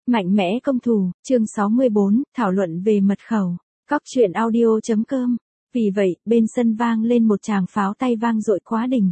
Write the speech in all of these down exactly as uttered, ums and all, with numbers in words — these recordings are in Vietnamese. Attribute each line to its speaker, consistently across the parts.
Speaker 1: Mạnh mẽ công thủ, chương sáu mươi bốn, thảo luận về mật khẩu. Cóc truyện audio chấm com. Vì vậy, bên sân vang lên một tràng pháo tay vang dội quá đỉnh.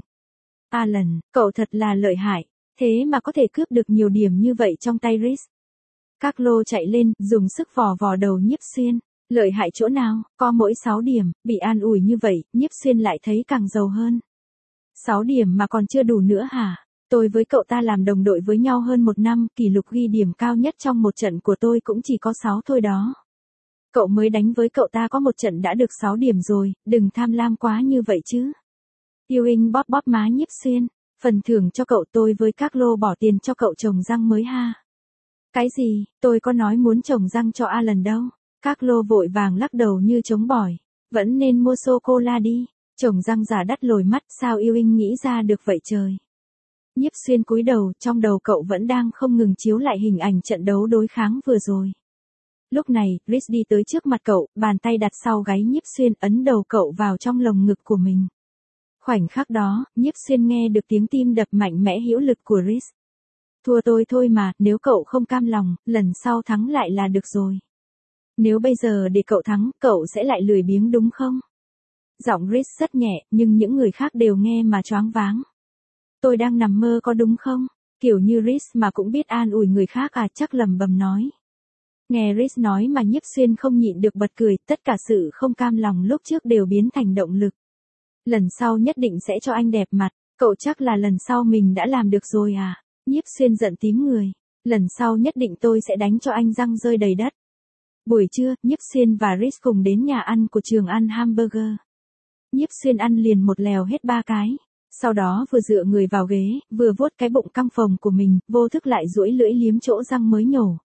Speaker 1: Alan, cậu thật là lợi hại, thế mà có thể cướp được nhiều điểm như vậy trong tay Rhys. Carlo chạy lên, dùng sức vò vò đầu Nhiếp Xuyên. Lợi hại chỗ nào, có mỗi sáu điểm, bị an ủi như vậy, Nhiếp Xuyên lại thấy càng giàu hơn. sáu điểm mà còn chưa đủ nữa hả? Tôi với cậu ta làm đồng đội với nhau hơn một năm, kỷ lục ghi điểm cao nhất trong một trận của tôi cũng chỉ có sáu thôi đó. Cậu mới đánh với cậu ta có một trận đã được sáu điểm rồi, đừng tham lam quá như vậy chứ. Ewing bóp bóp má Nhiếp Xuyên, phần thưởng cho cậu tôi với Carlo bỏ tiền cho cậu trồng răng mới ha. Cái gì, tôi có nói muốn trồng răng cho Alan đâu. Carlo vội vàng lắc đầu như chống bỏi, vẫn nên mua sô-cô-la đi, trồng răng giả đắt lồi mắt sao Ewing nghĩ ra được vậy trời. Nhiếp Xuyên cúi đầu, trong đầu cậu vẫn đang không ngừng chiếu lại hình ảnh trận đấu đối kháng vừa rồi. Lúc này, Rhys đi tới trước mặt cậu, bàn tay đặt sau gáy Nhiếp Xuyên ấn đầu cậu vào trong lồng ngực của mình. Khoảnh khắc đó, Nhiếp Xuyên nghe được tiếng tim đập mạnh mẽ hữu lực của Rhys. Thua tôi thôi mà, nếu cậu không cam lòng, lần sau thắng lại là được rồi. Nếu bây giờ để cậu thắng, cậu sẽ lại lười biếng đúng không? Giọng Rhys rất nhẹ, nhưng những người khác đều nghe mà choáng váng. Tôi đang nằm mơ có đúng không? Kiểu như Rhys mà cũng biết an ủi người khác à, chắc lẩm bẩm nói. Nghe Rhys nói mà Nhiếp Xuyên không nhịn được bật cười, tất cả sự không cam lòng lúc trước đều biến thành động lực. Lần sau nhất định sẽ cho anh đẹp mặt, cậu chắc là lần sau mình đã làm được rồi à? Nhiếp Xuyên giận tím người, lần sau nhất định tôi sẽ đánh cho anh răng rơi đầy đất. Buổi trưa, Nhiếp Xuyên và Rhys cùng đến nhà ăn của trường ăn hamburger. Nhiếp Xuyên ăn liền một lèo hết ba cái. Sau đó vừa dựa người vào ghế, vừa vuốt cái bụng căng phồng của mình, vô thức lại duỗi lưỡi liếm chỗ răng mới nhổ.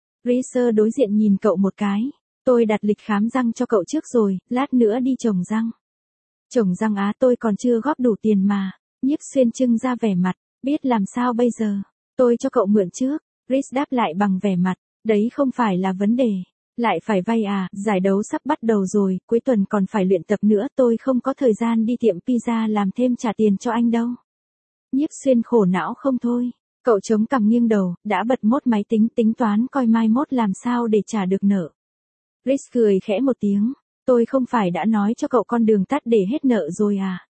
Speaker 1: Rhys đối diện nhìn cậu một cái. Tôi đặt lịch khám răng cho cậu trước rồi, lát nữa đi trồng răng. Trồng răng á, tôi còn chưa góp đủ tiền mà. Nhiếp Xuyên trưng ra vẻ mặt, biết làm sao bây giờ. Tôi cho cậu mượn trước. Rhys đáp lại bằng vẻ mặt, đấy không phải là vấn đề. Lại phải vay à, giải đấu sắp bắt đầu rồi, cuối tuần còn phải luyện tập nữa, tôi không có thời gian đi tiệm pizza làm thêm trả tiền cho anh đâu. Nhiếp Xuyên khổ não không thôi, cậu chống cằm nghiêng đầu, đã bật mốt máy tính tính toán coi mai mốt làm sao để trả được nợ. Rhys cười khẽ một tiếng, tôi không phải đã nói cho cậu con đường tắt để hết nợ rồi à?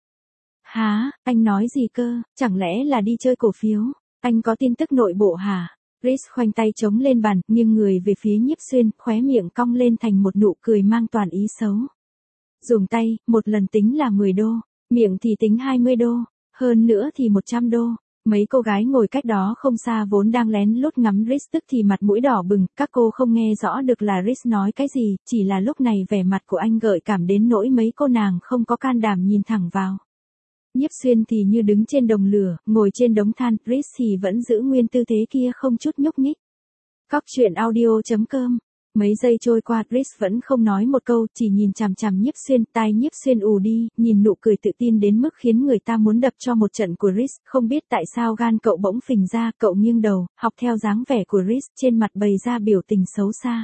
Speaker 1: Hả, anh nói gì cơ, chẳng lẽ là đi chơi cổ phiếu, anh có tin tức nội bộ hả? Rhys khoanh tay chống lên bàn, nghiêng người về phía Nhiếp Xuyên, khóe miệng cong lên thành một nụ cười mang toàn ý xấu. Dùng tay, một lần tính là mười đô, miệng thì tính hai mươi đô, hơn nữa thì một trăm đô. Mấy cô gái ngồi cách đó không xa vốn đang lén lút ngắm Rhys tức thì mặt mũi đỏ bừng, các cô không nghe rõ được là Rhys nói cái gì, chỉ là lúc này vẻ mặt của anh gợi cảm đến nỗi mấy cô nàng không có can đảm nhìn thẳng vào. Nhiếp Xuyên thì như đứng trên đồng lửa, ngồi trên đống than, Rhys thì vẫn giữ nguyên tư thế kia không chút nhúc nhích. Cóc truyện audio chấm com. Mấy giây trôi qua, Rhys vẫn không nói một câu, chỉ nhìn chằm chằm Nhiếp Xuyên, tai Nhiếp Xuyên ù đi, nhìn nụ cười tự tin đến mức khiến người ta muốn đập cho một trận của Rhys, không biết tại sao gan cậu bỗng phình ra, cậu nghiêng đầu, học theo dáng vẻ của Rhys, trên mặt bày ra biểu tình xấu xa.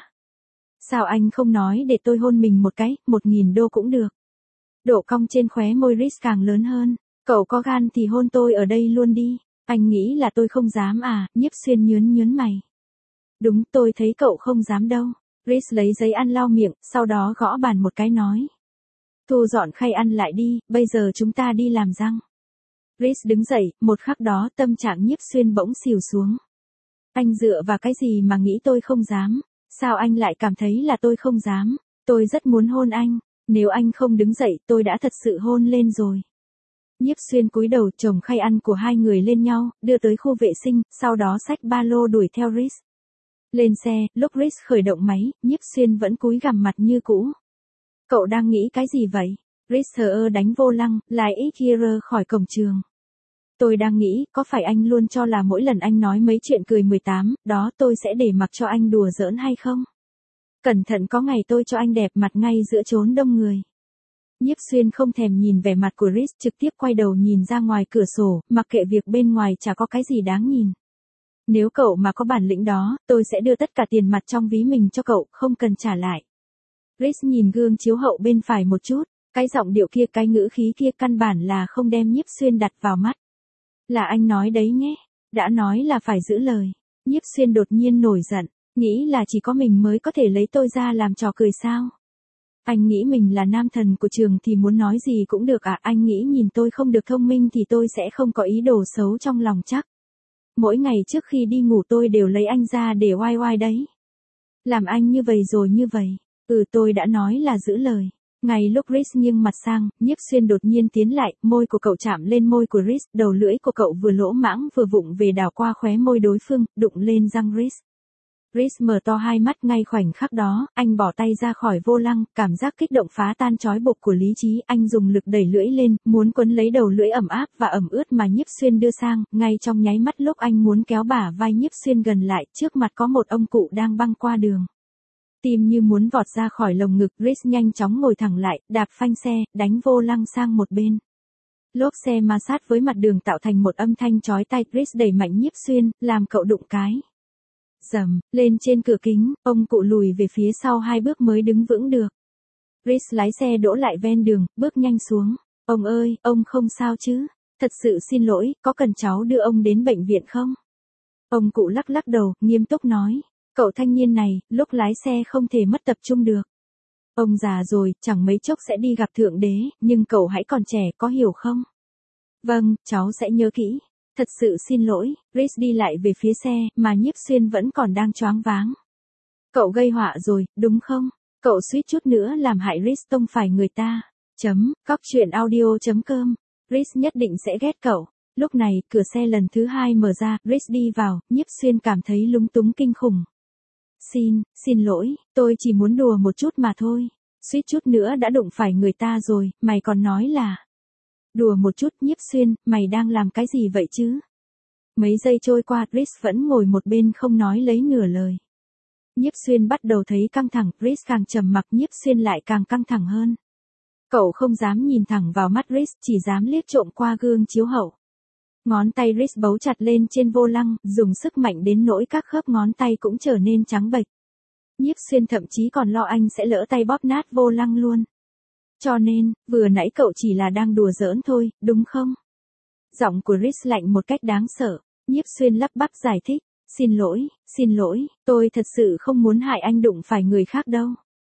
Speaker 1: Sao anh không nói để tôi hôn mình một cái, một nghìn đô cũng được. Độ cong trên khóe môi Rhys càng lớn hơn. Cậu có gan thì hôn tôi ở đây luôn đi. Anh nghĩ là tôi không dám à? Nhiếp Xuyên nhớn nhớn mày. Đúng, tôi thấy cậu không dám đâu. Rhys lấy giấy ăn lau miệng, sau đó gõ bàn một cái nói. Thu dọn khay ăn lại đi, bây giờ chúng ta đi làm răng. Rhys đứng dậy, một khắc đó tâm trạng Nhiếp Xuyên bỗng xỉu xuống. Anh dựa vào cái gì mà nghĩ tôi không dám? Sao anh lại cảm thấy là tôi không dám? Tôi rất muốn hôn anh. Nếu anh không đứng dậy, tôi đã thật sự hôn lên rồi. Nhiếp Xuyên cúi đầu chồng khay ăn của hai người lên nhau, đưa tới khu vệ sinh, sau đó xách ba lô đuổi theo Rhys. Lên xe, lúc Rhys khởi động máy, Nhiếp Xuyên vẫn cúi gằm mặt như cũ. Cậu đang nghĩ cái gì vậy? Rhys thờ ơ đánh vô lăng, lái X-Gear khỏi cổng trường. Tôi đang nghĩ, có phải anh luôn cho là mỗi lần anh nói mấy chuyện cười mười tám, đó tôi sẽ để mặc cho anh đùa giỡn hay không? Cẩn thận có ngày tôi cho anh đẹp mặt ngay giữa chốn đông người. Nhiếp Xuyên không thèm nhìn vẻ mặt của Rhys, trực tiếp quay đầu nhìn ra ngoài cửa sổ, mặc kệ việc bên ngoài chả có cái gì đáng nhìn. Nếu cậu mà có bản lĩnh đó, tôi sẽ đưa tất cả tiền mặt trong ví mình cho cậu, không cần trả lại. Rhys nhìn gương chiếu hậu bên phải một chút, cái giọng điệu kia, cái ngữ khí kia căn bản là không đem Nhiếp Xuyên đặt vào mắt. Là anh nói đấy nhé, đã nói là phải giữ lời. Nhiếp Xuyên đột nhiên nổi giận, Nghĩ là chỉ có mình mới có thể lấy tôi ra làm trò cười sao? Anh nghĩ mình là nam thần của trường thì muốn nói gì cũng được à? Anh nghĩ nhìn tôi không được thông minh thì tôi sẽ không có ý đồ xấu trong lòng chắc. Mỗi ngày trước khi đi ngủ tôi đều lấy anh ra để oai oai đấy. Làm anh như vậy rồi như vậy. Ừ, tôi đã nói là giữ lời. Ngay lúc Chris nghiêng mặt sang, Nhiếp Xuyên đột nhiên tiến lại, môi của cậu chạm lên môi của Chris, đầu lưỡi của cậu vừa lỗ mãng vừa vụng về đảo qua khóe môi đối phương, đụng lên răng Chris. Chris mở to hai mắt ngay khoảnh khắc đó, anh bỏ tay ra khỏi vô lăng, cảm giác kích động phá tan trói buộc của lý trí, anh dùng lực đẩy lưỡi lên, muốn quấn lấy đầu lưỡi ẩm áp và ẩm ướt mà Nhiếp Xuyên đưa sang, ngay trong nháy mắt lúc anh muốn kéo bả vai Nhiếp Xuyên gần lại, trước mặt có một ông cụ đang băng qua đường. Tim như muốn vọt ra khỏi lồng ngực, Chris nhanh chóng ngồi thẳng lại, đạp phanh xe, đánh vô lăng sang một bên. Lốp xe ma sát với mặt đường tạo thành một âm thanh chói tai, Chris đẩy mạnh Nhiếp Xuyên, làm cậu đụng cái. Dầm, lên trên cửa kính, ông cụ lùi về phía sau hai bước mới đứng vững được. Chris lái xe đỗ lại ven đường, bước nhanh xuống. Ông ơi, ông không sao chứ? Thật sự xin lỗi, có cần cháu đưa ông đến bệnh viện không? Ông cụ lắc lắc đầu, nghiêm túc nói. Cậu thanh niên này, lúc lái xe không thể mất tập trung được. Ông già rồi, chẳng mấy chốc sẽ đi gặp Thượng Đế, nhưng cậu hãy còn trẻ, có hiểu không? Vâng, cháu sẽ nhớ kỹ. Thật sự xin lỗi, Chris đi lại về phía xe, mà Nhiếp Xuyên vẫn còn đang choáng váng. Cậu gây họa rồi, đúng không? Cậu suýt chút nữa làm hại Chris tông phải người ta. Chấm, cóc truyện audio chấm com. Chris nhất định sẽ ghét cậu. Lúc này, cửa xe lần thứ hai mở ra, Chris đi vào, Nhiếp Xuyên cảm thấy lúng túng kinh khủng. Xin, xin lỗi, tôi chỉ muốn đùa một chút mà thôi. Suýt chút nữa đã đụng phải người ta rồi, mày còn nói là... Đùa một chút. Nhiếp Xuyên, mày đang làm cái gì vậy chứ? Mấy giây trôi qua, Chris vẫn ngồi một bên không nói lấy nửa lời. Nhiếp Xuyên bắt đầu thấy căng thẳng, Chris càng trầm mặc, Nhiếp Xuyên lại càng căng thẳng hơn. Cậu không dám nhìn thẳng vào mắt Chris, chỉ dám liếc trộm qua gương chiếu hậu. Ngón tay Chris bấu chặt lên trên vô lăng, dùng sức mạnh đến nỗi các khớp ngón tay cũng trở nên trắng bệch. Nhiếp Xuyên thậm chí còn lo anh sẽ lỡ tay bóp nát vô lăng luôn. Cho nên, vừa nãy cậu chỉ là đang đùa giỡn thôi, đúng không? Giọng của Chris lạnh một cách đáng sợ. Nhiếp Xuyên lắp bắp giải thích. Xin lỗi, xin lỗi, tôi thật sự không muốn hại anh đụng phải người khác đâu.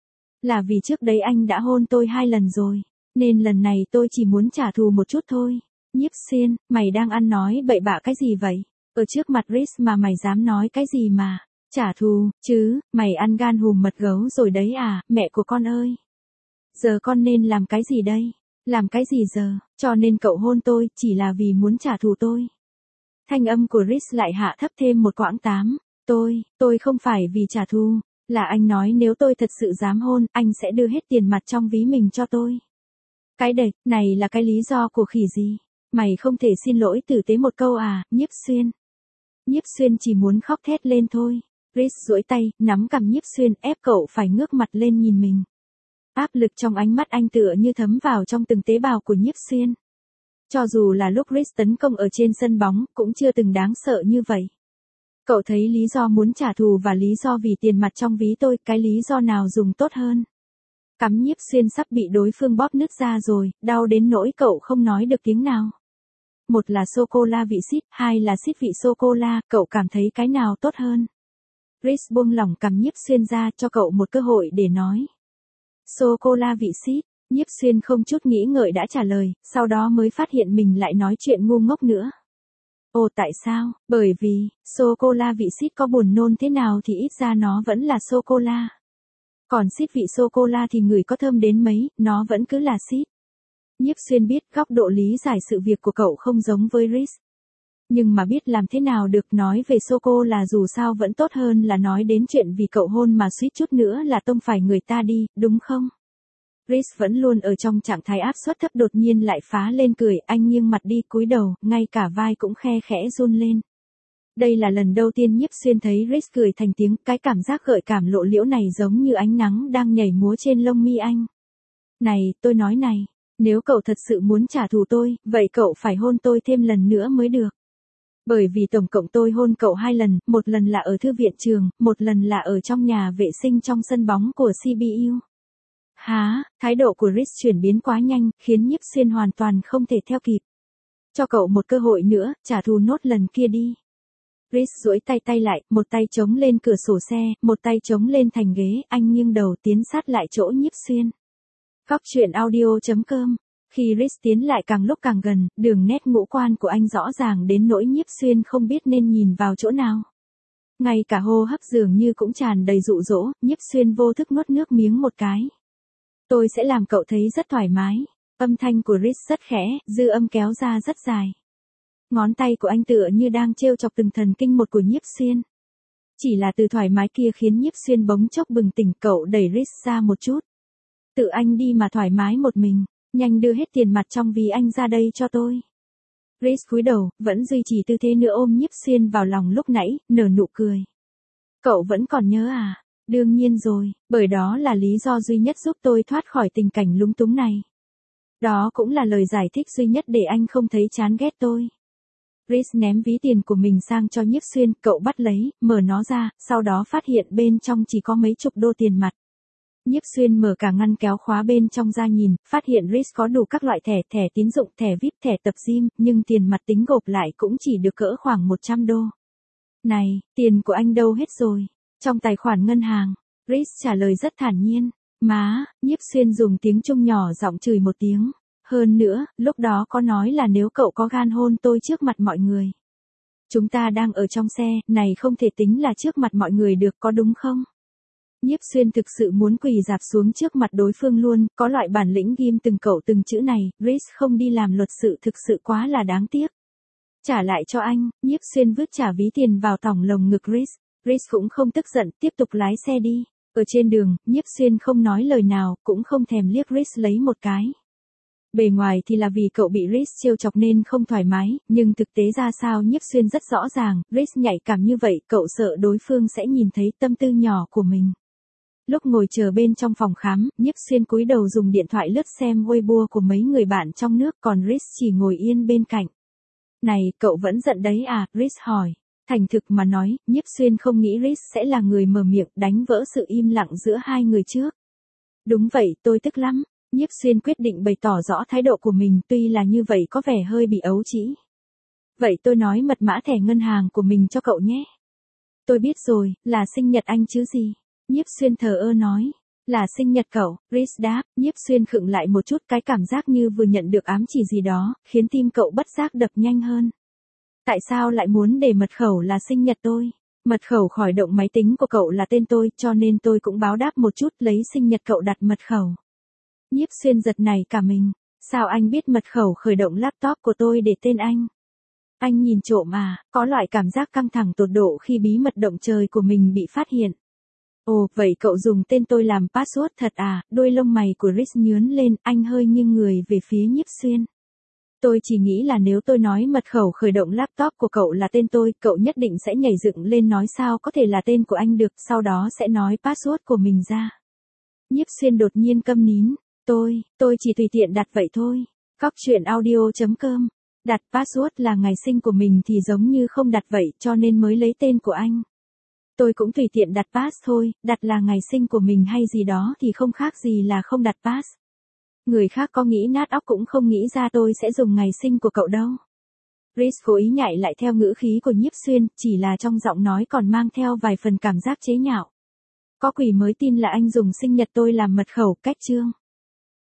Speaker 1: Là vì trước đấy anh đã hôn tôi hai lần rồi, nên lần này tôi chỉ muốn trả thù một chút thôi. Nhiếp Xuyên, mày đang ăn nói bậy bạ cái gì vậy? Ở trước mặt Chris mà mày dám nói cái gì mà? Trả thù, chứ, mày ăn gan hùm mật gấu rồi đấy à, mẹ của con ơi. Giờ con nên làm cái gì đây? Làm cái gì giờ? Cho nên cậu hôn tôi, chỉ là vì muốn trả thù tôi. Thanh âm của Chris lại hạ thấp thêm một quãng tám. Tôi, tôi không phải vì trả thù. Là anh nói nếu tôi thật sự dám hôn, anh sẽ đưa hết tiền mặt trong ví mình cho tôi. Cái đệch, này là cái lý do của khỉ gì? Mày không thể xin lỗi tử tế một câu à, Nhiếp Xuyên. Nhiếp Xuyên chỉ muốn khóc thét lên thôi. Chris duỗi tay, nắm cằm Nhiếp Xuyên, ép cậu phải ngước mặt lên nhìn mình. Áp lực trong ánh mắt anh tựa như thấm vào trong từng tế bào của Nhiếp Xuyên. Cho dù là lúc Chris tấn công ở trên sân bóng, cũng chưa từng đáng sợ như vậy. Cậu thấy lý do muốn trả thù và lý do vì tiền mặt trong ví tôi, cái lý do nào dùng tốt hơn? Cắm Nhiếp Xuyên sắp bị đối phương bóp nứt ra rồi, đau đến nỗi cậu không nói được tiếng nào. Một là sô-cô-la vị xít, hai là xít vị sô-cô-la, cậu cảm thấy cái nào tốt hơn? Chris buông lỏng cằm Nhiếp Xuyên ra, cho cậu một cơ hội để nói. Sô-cô-la vị xít. Nhiếp Xuyên không chút nghĩ ngợi đã trả lời, sau đó mới phát hiện mình lại nói chuyện ngu ngốc nữa. Ồ tại sao? Bởi vì, sô-cô-la vị xít có buồn nôn thế nào thì ít ra nó vẫn là sô-cô-la. Còn xít vị sô-cô-la thì ngửi có thơm đến mấy, nó vẫn cứ là xít. Nhiếp Xuyên biết góc độ lý giải sự việc của cậu không giống với Chris. Nhưng mà biết làm thế nào được, nói về sô-cô-la dù sao vẫn tốt hơn là nói đến chuyện vì cậu hôn mà suýt chút nữa là tông phải người ta đi, đúng không? Chris vẫn luôn ở trong trạng thái áp suất thấp, đột nhiên lại phá lên cười, anh nghiêng mặt đi, cúi đầu, ngay cả vai cũng khe khẽ run lên. Đây là lần đầu tiên Nhiếp Xuyên thấy Chris cười thành tiếng, cái cảm giác gợi cảm lộ liễu này giống như ánh nắng đang nhảy múa trên lông mi anh. Này, tôi nói này, nếu cậu thật sự muốn trả thù tôi, vậy cậu phải hôn tôi thêm lần nữa mới được. Bởi vì tổng cộng tôi hôn cậu hai lần, một lần là ở thư viện trường, một lần là ở trong nhà vệ sinh trong sân bóng của xê bê u. Hả, thái độ của Chris chuyển biến quá nhanh, khiến Nhiếp Xuyên hoàn toàn không thể theo kịp. Cho cậu một cơ hội nữa, trả thù nốt lần kia đi. Chris duỗi tay tay lại, một tay chống lên cửa sổ xe, một tay chống lên thành ghế, anh nghiêng đầu tiến sát lại chỗ Nhiếp Xuyên. Góc truyện audio chấm com. Khi Chris tiến lại càng lúc càng gần, đường nét ngũ quan của anh rõ ràng đến nỗi Nhiếp Xuyên không biết nên nhìn vào chỗ nào. Ngay cả hô hấp dường như cũng tràn đầy dụ dỗ, Nhiếp Xuyên vô thức nuốt nước miếng một cái. Tôi sẽ làm cậu thấy rất thoải mái. Âm thanh của Chris rất khẽ, dư âm kéo ra rất dài. Ngón tay của anh tựa như đang trêu chọc từng thần kinh một của Nhiếp Xuyên. Chỉ là từ thoải mái kia khiến Nhiếp Xuyên bỗng chốc bừng tỉnh, cậu đẩy Chris ra một chút. Tự anh đi mà thoải mái một mình, nhanh đưa hết tiền mặt trong ví anh ra đây cho tôi. Chris cúi đầu, vẫn duy trì tư thế nữa ôm Nhiếp Xuyên vào lòng lúc nãy, nở nụ cười. Cậu vẫn còn nhớ à? Đương nhiên rồi, bởi đó là lý do duy nhất giúp tôi thoát khỏi tình cảnh lúng túng này. Đó cũng là lời giải thích duy nhất để anh không thấy chán ghét tôi. Chris ném ví tiền của mình sang cho Nhiếp Xuyên, cậu bắt lấy, mở nó ra, sau đó phát hiện bên trong chỉ có mấy chục đô tiền mặt. Nhiếp Xuyên mở cả ngăn kéo khóa bên trong ra nhìn, phát hiện Chris có đủ các loại thẻ, thẻ tín dụng, thẻ vi ai pi, thẻ tập gym, nhưng tiền mặt tính gộp lại cũng chỉ được cỡ khoảng một trăm đô. Này, tiền của anh đâu hết rồi? Trong tài khoản ngân hàng. Chris trả lời rất thản nhiên. Má, Nhiếp Xuyên dùng tiếng Trung nhỏ giọng chửi một tiếng. Hơn nữa, lúc đó có nói là nếu cậu có gan hôn tôi trước mặt mọi người. Chúng ta đang ở trong xe, này không thể tính là trước mặt mọi người được, có đúng không? Nhiếp Xuyên thực sự muốn quỳ rạp xuống trước mặt đối phương luôn, có loại bản lĩnh ghim từng cậu từng chữ này, Chris không đi làm luật sự thực sự quá là đáng tiếc. Trả lại cho anh, Nhiếp Xuyên vứt trả ví tiền vào tỏng lồng ngực Chris. Chris cũng không tức giận, tiếp tục lái xe đi. Ở trên đường, Nhiếp Xuyên không nói lời nào, cũng không thèm liếc Chris lấy một cái. Bề ngoài thì là vì cậu bị Chris trêu chọc nên không thoải mái, nhưng thực tế ra sao Nhiếp Xuyên rất rõ ràng, Chris nhạy cảm như vậy, cậu sợ đối phương sẽ nhìn thấy tâm tư nhỏ của mình. Lúc ngồi chờ bên trong phòng khám, Nhiếp Xuyên cúi đầu dùng điện thoại lướt xem Weibo của mấy người bạn trong nước, còn Chris chỉ ngồi yên bên cạnh. Này, cậu vẫn giận đấy à? Chris hỏi. Thành thực mà nói, Nhiếp Xuyên không nghĩ Chris sẽ là người mở miệng đánh vỡ sự im lặng giữa hai người trước. Đúng vậy, tôi tức lắm. Nhiếp Xuyên quyết định bày tỏ rõ thái độ của mình, tuy là như vậy có vẻ hơi bị ấu trĩ. Vậy tôi nói mật mã thẻ ngân hàng của mình cho cậu nhé. Tôi biết rồi, là sinh nhật anh chứ gì. Nhiếp Xuyên thờ ơ nói. Là sinh nhật cậu, Chris đáp. Nhiếp Xuyên khựng lại một chút, cái cảm giác như vừa nhận được ám chỉ gì đó, khiến tim cậu bất giác đập nhanh hơn. Tại sao lại muốn để mật khẩu là sinh nhật tôi? Mật khẩu khởi động máy tính của cậu là tên tôi, cho nên tôi cũng báo đáp một chút, lấy sinh nhật cậu đặt mật khẩu. Nhiếp Xuyên giật nảy cả mình. Sao anh biết mật khẩu khởi động laptop của tôi để tên anh? Anh nhìn trộm à? Có loại cảm giác căng thẳng tột độ khi bí mật động trời của mình bị phát hiện. Ồ, vậy cậu dùng tên tôi làm password thật à? Đôi lông mày của Chris nhướng lên, anh hơi nghiêng người về phía Nhiếp Xuyên. Tôi chỉ nghĩ là nếu tôi nói mật khẩu khởi động laptop của cậu là tên tôi, cậu nhất định sẽ nhảy dựng lên nói sao có thể là tên của anh được, sau đó sẽ nói password của mình ra. Nhiếp Xuyên đột nhiên câm nín. Tôi, tôi chỉ tùy tiện đặt vậy thôi. Góc truyện audio chấm com. Đặt password là ngày sinh của mình thì giống như không đặt vậy, cho nên mới lấy tên của anh. Tôi cũng tùy tiện đặt pass thôi, đặt là ngày sinh của mình hay gì đó thì không khác gì là không đặt pass. Người khác có nghĩ nát óc cũng không nghĩ ra tôi sẽ dùng ngày sinh của cậu đâu. Chris cố ý nhảy lại theo ngữ khí của Nhiếp Xuyên, chỉ là trong giọng nói còn mang theo vài phần cảm giác chế nhạo. Có quỷ mới tin là anh dùng sinh nhật tôi làm mật khẩu, cách chương.